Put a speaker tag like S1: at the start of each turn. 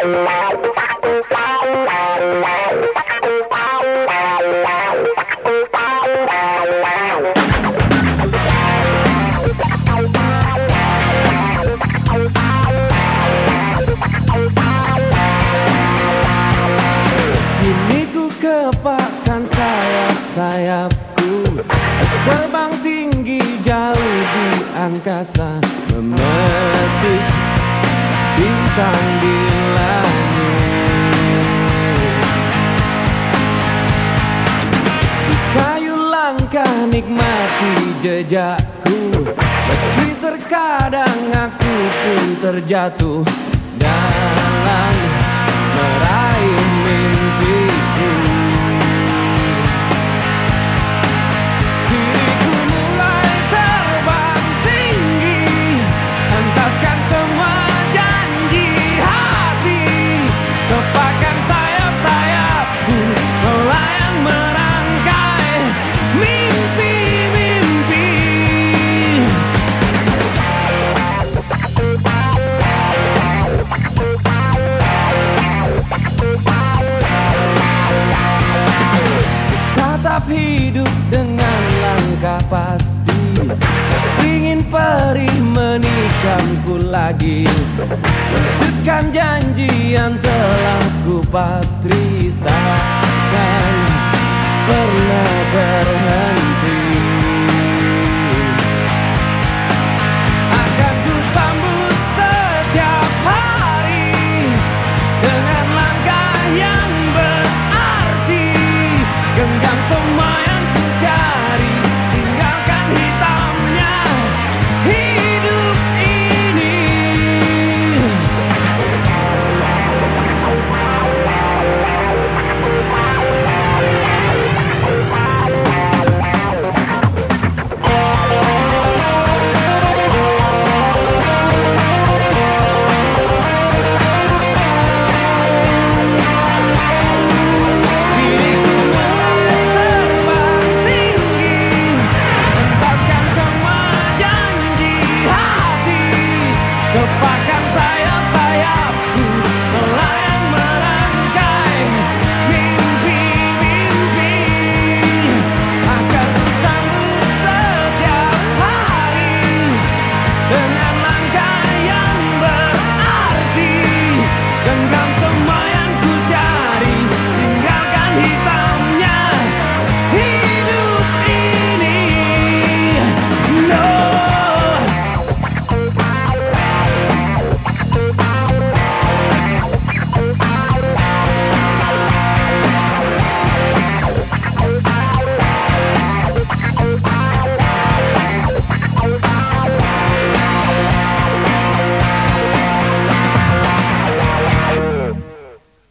S1: Kini ku kepakkan sayap-sayapku, terbang tinggi jauh di angkasa, memetik bintang di langit. Di kayu langkah nikmati jejakku, meski terkadang aku pun terjatuh dalam meraih mimpiku. Diriku mulai terbang tinggi, hentaskan semua janji hati, kepakkan sayap-sayapku, melayang merangkai mimpi-mimpi. Tatap hidup dengan langkah pasti, ingin perih menikamku lagi, wujudkan janji yang telah kupatri, takkan pernah berhenti.